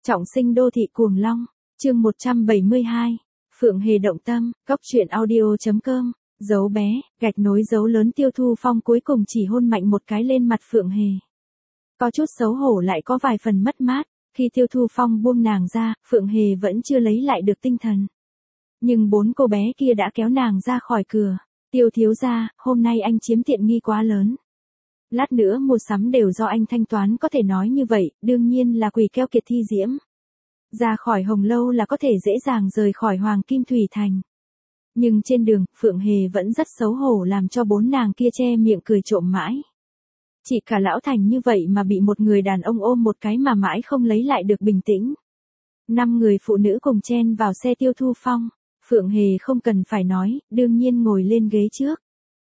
Trọng sinh đô thị cuồng long, chương 172, Phượng Hề động tâm, góc truyện audio.com, dấu bé, gạch nối dấu lớn Tiêu Thu Phong cuối cùng chỉ hôn mạnh một cái lên mặt Phượng Hề. Có chút xấu hổ lại có vài phần mất mát, khi Tiêu Thu Phong buông nàng ra, Phượng Hề vẫn chưa lấy lại được tinh thần. Nhưng bốn cô bé kia đã kéo nàng ra khỏi cửa, Tiêu thiếu gia, hôm nay anh chiếm tiện nghi quá lớn. Lát nữa mua sắm đều do anh thanh toán, có thể nói như vậy, đương nhiên là quỷ keo kiệt Thi Diễm. Ra khỏi Hồng Lâu là có thể dễ dàng rời khỏi Hoàng Kim Thủy Thành. Nhưng trên đường, Phượng Hề vẫn rất xấu hổ làm cho bốn nàng kia che miệng cười trộm mãi. Chỉ cả lão thành như vậy mà bị một người đàn ông ôm một cái mà mãi không lấy lại được bình tĩnh. 5 người phụ nữ cùng chen vào xe Tiêu Thu Phong, Phượng Hề không cần phải nói, đương nhiên ngồi lên ghế trước.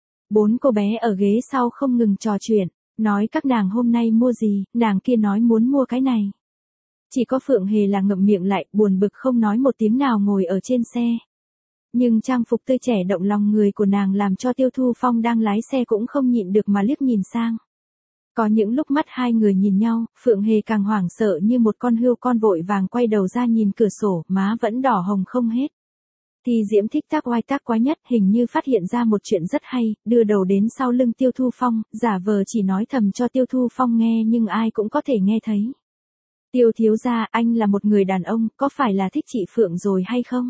4 cô bé ở ghế sau không ngừng trò chuyện, nói các nàng hôm nay mua gì, nàng kia nói muốn mua cái này. Chỉ có Phượng Hề là ngậm miệng lại, buồn bực không nói một tiếng nào ngồi ở trên xe. Nhưng trang phục tươi trẻ động lòng người của nàng làm cho Tiêu Thu Phong đang lái xe cũng không nhịn được mà liếc nhìn sang. Có những lúc mắt hai người nhìn nhau, Phượng Hề càng hoảng sợ như một con hươu con vội vàng quay đầu ra nhìn cửa sổ, má vẫn đỏ hồng không hết. Thi Diễm thích tác oai tác quái nhất, hình như phát hiện ra một chuyện rất hay, đưa đầu đến sau lưng Tiêu Thu Phong, giả vờ chỉ nói thầm cho Tiêu Thu Phong nghe nhưng ai cũng có thể nghe thấy. Tiêu thiếu gia, anh là một người đàn ông, có phải là thích chị Phượng rồi hay không?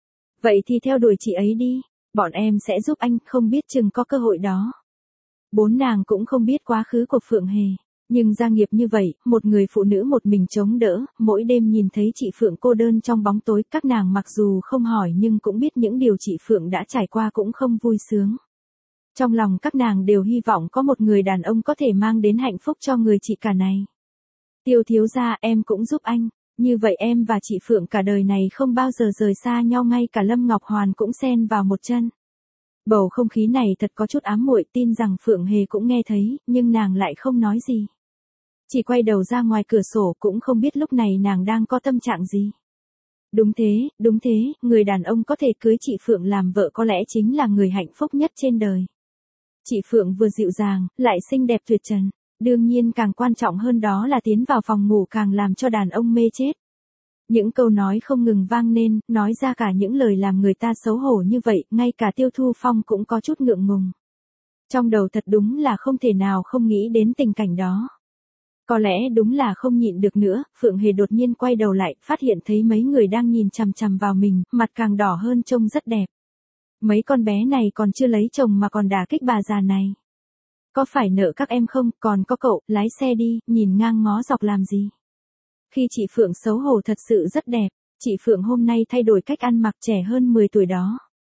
Vậy thì theo đuổi chị ấy đi, bọn em sẽ giúp anh, không biết chừng có cơ hội đó. Bốn nàng cũng không biết quá khứ của Phượng Hề, nhưng gia nghiệp như vậy, một người phụ nữ một mình chống đỡ, mỗi đêm nhìn thấy chị Phượng cô đơn trong bóng tối, các nàng mặc dù không hỏi nhưng cũng biết những điều chị Phượng đã trải qua cũng không vui sướng. Trong lòng các nàng đều hy vọng có một người đàn ông có thể mang đến hạnh phúc cho người chị cả này. Tiêu thiếu gia, em cũng giúp anh, như vậy em và chị Phượng cả đời này không bao giờ rời xa nhau, ngay cả Lâm Ngọc Hoàn cũng xen vào một chân. Bầu không khí này thật có chút ám muội, tin rằng Phượng Hề cũng nghe thấy, nhưng nàng lại không nói gì. Chỉ quay đầu ra ngoài cửa sổ, cũng không biết lúc này nàng đang có tâm trạng gì. Đúng thế, người đàn ông có thể cưới chị Phượng làm vợ có lẽ chính là người hạnh phúc nhất trên đời. Chị Phượng vừa dịu dàng, lại xinh đẹp tuyệt trần. Đương nhiên càng quan trọng hơn đó là tiến vào phòng ngủ càng làm cho đàn ông mê chết. Những câu nói không ngừng vang lên, nói ra cả những lời làm người ta xấu hổ như vậy, ngay cả Tiêu Thu Phong cũng có chút ngượng ngùng. Trong đầu thật đúng là không thể nào không nghĩ đến tình cảnh đó. Có lẽ đúng là không nhịn được nữa, Phượng Hề đột nhiên quay đầu lại, phát hiện thấy mấy người đang nhìn chằm chằm vào mình, mặt càng đỏ hơn, trông rất đẹp. Mấy con bé này còn chưa lấy chồng mà còn đả kích bà già này. Có phải nợ các em không, còn có cậu, lái xe đi, nhìn ngang ngó dọc làm gì. Khi chị Phượng xấu hổ thật sự rất đẹp, chị Phượng hôm nay thay đổi cách ăn mặc, trẻ hơn 10 tuổi đó.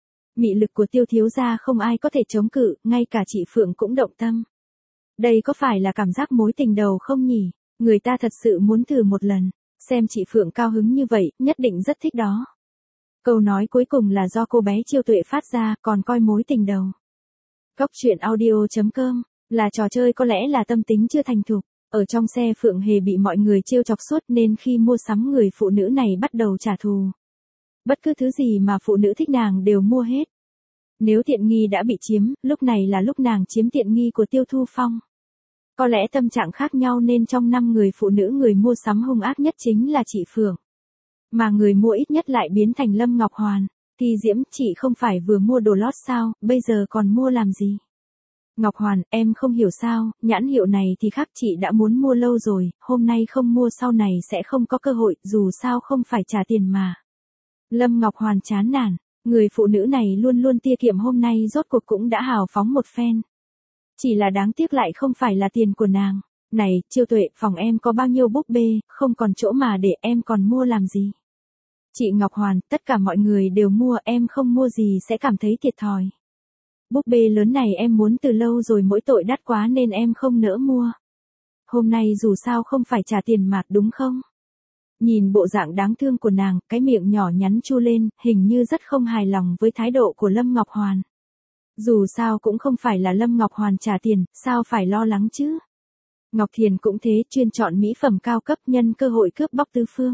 Mị lực của Tiêu thiếu gia không ai có thể chống cự, ngay cả chị Phượng cũng động tâm. Đây có phải là cảm giác mối tình đầu không nhỉ? Người ta thật sự muốn thử một lần, xem chị Phượng cao hứng như vậy, nhất định rất thích đó. Câu nói cuối cùng là do cô bé Chiêu Tuệ phát ra, còn coi mối tình đầu. Góc truyện audio.com, là trò chơi có lẽ là tâm tính chưa thành thục. Ở trong xe Phượng Hề bị mọi người trêu chọc suốt nên khi mua sắm người phụ nữ này bắt đầu trả thù. Bất cứ thứ gì mà phụ nữ thích nàng đều mua hết. Nếu tiện nghi đã bị chiếm, lúc này là lúc nàng chiếm tiện nghi của Tiêu Thu Phong. Có lẽ tâm trạng khác nhau nên trong 5 người phụ nữ người mua sắm hung ác nhất chính là chị Phượng. Mà người mua ít nhất lại biến thành Lâm Ngọc Hoàn. Thi Diễm, chị không phải vừa mua đồ lót sao, bây giờ còn mua làm gì? Ngọc Hoàn, em không hiểu sao, nhãn hiệu này thì khác, chị đã muốn mua lâu rồi, hôm nay không mua sau này sẽ không có cơ hội, dù sao không phải trả tiền mà. Lâm Ngọc Hoàn chán nản, người phụ nữ này luôn luôn tiết kiệm hôm nay rốt cuộc cũng đã hào phóng một phen. Chỉ là đáng tiếc lại không phải là tiền của nàng. Này, Chiêu Tuệ, phòng em có bao nhiêu búp bê, không còn chỗ mà để, em còn mua làm gì? Chị Ngọc Hoàn, tất cả mọi người đều mua, em không mua gì sẽ cảm thấy thiệt thòi. Búp bê lớn này em muốn từ lâu rồi, mỗi tội đắt quá nên em không nỡ mua. Hôm nay dù sao không phải trả tiền mặt đúng không? Nhìn bộ dạng đáng thương của nàng, cái miệng nhỏ nhắn chu lên, hình như rất không hài lòng với thái độ của Lâm Ngọc Hoàn. Dù sao cũng không phải là Lâm Ngọc Hoàn trả tiền, sao phải lo lắng chứ? Ngọc Thiền cũng thế, chuyên chọn mỹ phẩm cao cấp, nhân cơ hội cướp bóc tứ phương.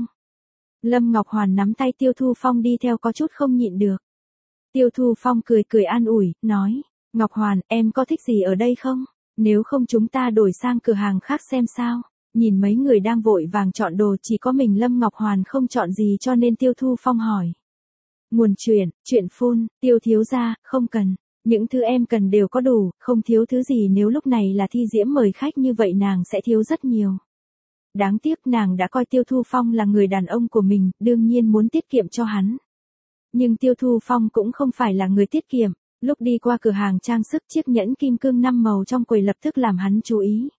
Lâm Ngọc Hoàn nắm tay Tiêu Thu Phong đi theo có chút không nhịn được. Tiêu Thu Phong cười cười an ủi, nói, Ngọc Hoàn, em có thích gì ở đây không? Nếu không chúng ta đổi sang cửa hàng khác xem sao. Nhìn mấy người đang vội vàng chọn đồ, chỉ có mình Lâm Ngọc Hoàn không chọn gì, cho nên Tiêu Thu Phong hỏi. Nguồn chuyện phun, Tiêu thiếu gia, không cần. Những thứ em cần đều có đủ, không thiếu thứ gì. Nếu lúc này là Thi Diễm mời khách như vậy nàng sẽ thiếu rất nhiều. Đáng tiếc nàng đã coi Tiêu Thu Phong là người đàn ông của mình, đương nhiên muốn tiết kiệm cho hắn. Nhưng Tiêu Thu Phong cũng không phải là người tiết kiệm. Lúc đi qua cửa hàng trang sức, chiếc nhẫn kim cương 5 màu trong quầy lập tức làm hắn chú ý.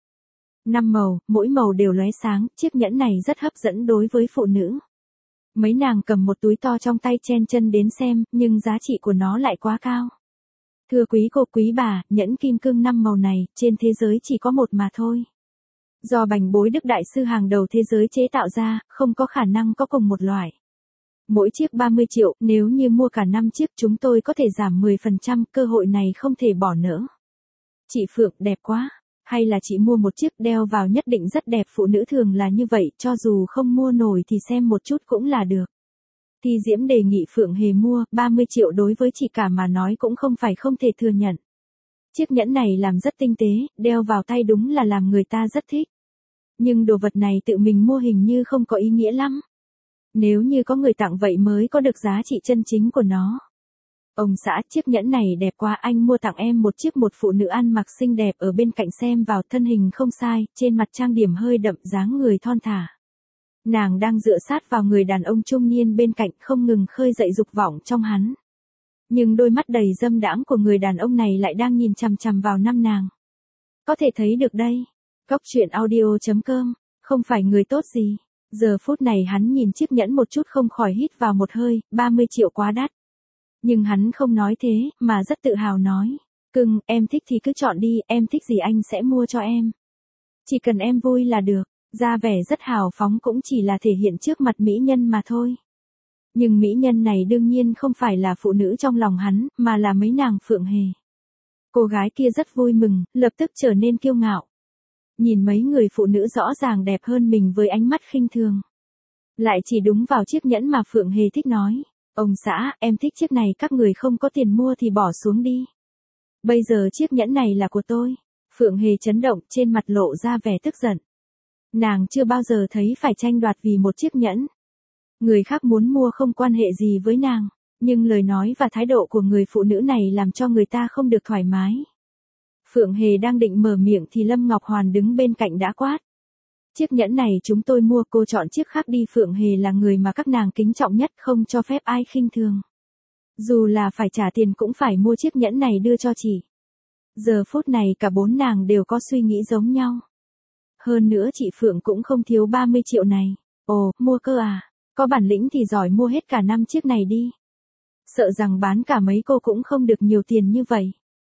5 màu, mỗi màu đều lóe sáng, chiếc nhẫn này rất hấp dẫn đối với phụ nữ. Mấy nàng cầm một túi to trong tay chen chân đến xem, nhưng giá trị của nó lại quá cao. Thưa quý cô quý bà, nhẫn kim cương 5 màu này, trên thế giới chỉ có một mà thôi. Do Bành Bối Đức đại sư hàng đầu thế giới chế tạo ra, không có khả năng có cùng một loại. Mỗi chiếc 30 triệu, nếu như mua cả 5 chiếc chúng tôi có thể giảm 10%, cơ hội này không thể bỏ lỡ. Chị Phượng đẹp quá, hay là chị mua một chiếc đeo vào nhất định rất đẹp, phụ nữ thường là như vậy, cho dù không mua nổi thì xem một chút cũng là được. Thi Diễm đề nghị Phượng Hề mua, 30 triệu đối với chị cả mà nói cũng không phải không thể thừa nhận. Chiếc nhẫn này làm rất tinh tế, đeo vào tay đúng là làm người ta rất thích. Nhưng đồ vật này tự mình mua hình như không có ý nghĩa lắm. Nếu như có người tặng vậy mới có được giá trị chân chính của nó. Ông xã, chiếc nhẫn này đẹp quá, anh mua tặng em một chiếc. Một phụ nữ ăn mặc xinh đẹp ở bên cạnh xem vào, thân hình không sai, trên mặt trang điểm hơi đậm, dáng người thon thả. Nàng đang dựa sát vào người đàn ông trung niên bên cạnh, không ngừng khơi dậy dục vọng trong hắn. Nhưng đôi mắt đầy dâm đãng của người đàn ông này lại đang nhìn chằm chằm vào năm nàng. Có thể thấy được đây. Góc truyện audio.com, không phải người tốt gì. Giờ phút này hắn nhìn chiếc nhẫn một chút không khỏi hít vào một hơi, 30 triệu quá đắt. Nhưng hắn không nói thế, mà rất tự hào nói. Cưng, em thích thì cứ chọn đi, em thích gì anh sẽ mua cho em. Chỉ cần em vui là được. Ra vẻ rất hào phóng cũng chỉ là thể hiện trước mặt mỹ nhân mà thôi. Nhưng mỹ nhân này đương nhiên không phải là phụ nữ trong lòng hắn, mà là mấy nàng Phượng Hề. Cô gái kia rất vui mừng, lập tức trở nên kiêu ngạo. Nhìn mấy người phụ nữ rõ ràng đẹp hơn mình với ánh mắt khinh thường. Lại chỉ đúng vào chiếc nhẫn mà Phượng Hề thích nói. Ông xã, em thích chiếc này, các người không có tiền mua thì bỏ xuống đi. Bây giờ chiếc nhẫn này là của tôi. Phượng Hề chấn động, trên mặt lộ ra vẻ tức giận. Nàng chưa bao giờ thấy phải tranh đoạt vì một chiếc nhẫn. Người khác muốn mua không quan hệ gì với nàng, nhưng lời nói và thái độ của người phụ nữ này làm cho người ta không được thoải mái. Phượng Hề đang định mở miệng thì Lâm Ngọc Hoàn đứng bên cạnh đã quát. Chiếc nhẫn này chúng tôi mua, cô chọn chiếc khác đi. Phượng Hề là người mà các nàng kính trọng nhất, không cho phép ai khinh thường. Dù là phải trả tiền cũng phải mua chiếc nhẫn này đưa cho chị. Giờ phút này cả bốn nàng đều có suy nghĩ giống nhau. Hơn nữa chị Phượng cũng không thiếu 30 triệu này. Ồ, mua cơ à? Có bản lĩnh thì giỏi mua hết cả 5 chiếc này đi. Sợ rằng bán cả mấy cô cũng không được nhiều tiền như vậy.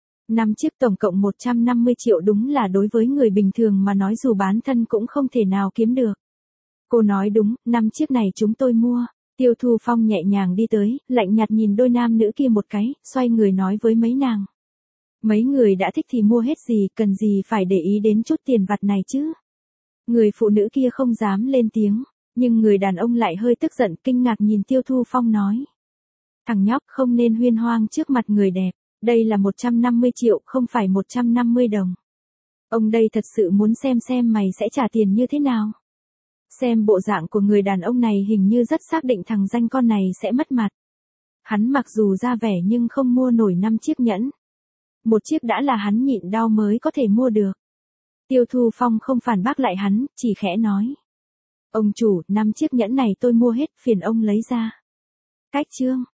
5 chiếc tổng cộng 150 triệu đúng là đối với người bình thường mà nói dù bán thân cũng không thể nào kiếm được. Cô nói đúng, 5 chiếc này chúng tôi mua. Tiêu Thu Phong nhẹ nhàng đi tới, lạnh nhạt nhìn đôi nam nữ kia một cái, xoay người nói với mấy nàng. Mấy người đã thích thì mua hết gì, cần gì phải để ý đến chút tiền vặt này chứ. Người phụ nữ kia không dám lên tiếng, nhưng người đàn ông lại hơi tức giận, kinh ngạc nhìn Tiêu Thu Phong nói. Thằng nhóc, không nên huyên hoang trước mặt người đẹp, đây là 150 triệu, không phải 150 đồng. Ông đây thật sự muốn xem mày sẽ trả tiền như thế nào. Xem bộ dạng của người đàn ông này hình như rất xác định thằng danh con này sẽ mất mặt. Hắn mặc dù ra vẻ nhưng không mua nổi 5 chiếc nhẫn. Một chiếc đã là hắn nhịn đau mới có thể mua được. Tiêu Thu Phong không phản bác lại hắn, chỉ khẽ nói. Ông chủ, 5 chiếc nhẫn này tôi mua hết, phiền ông lấy ra. Cách chương.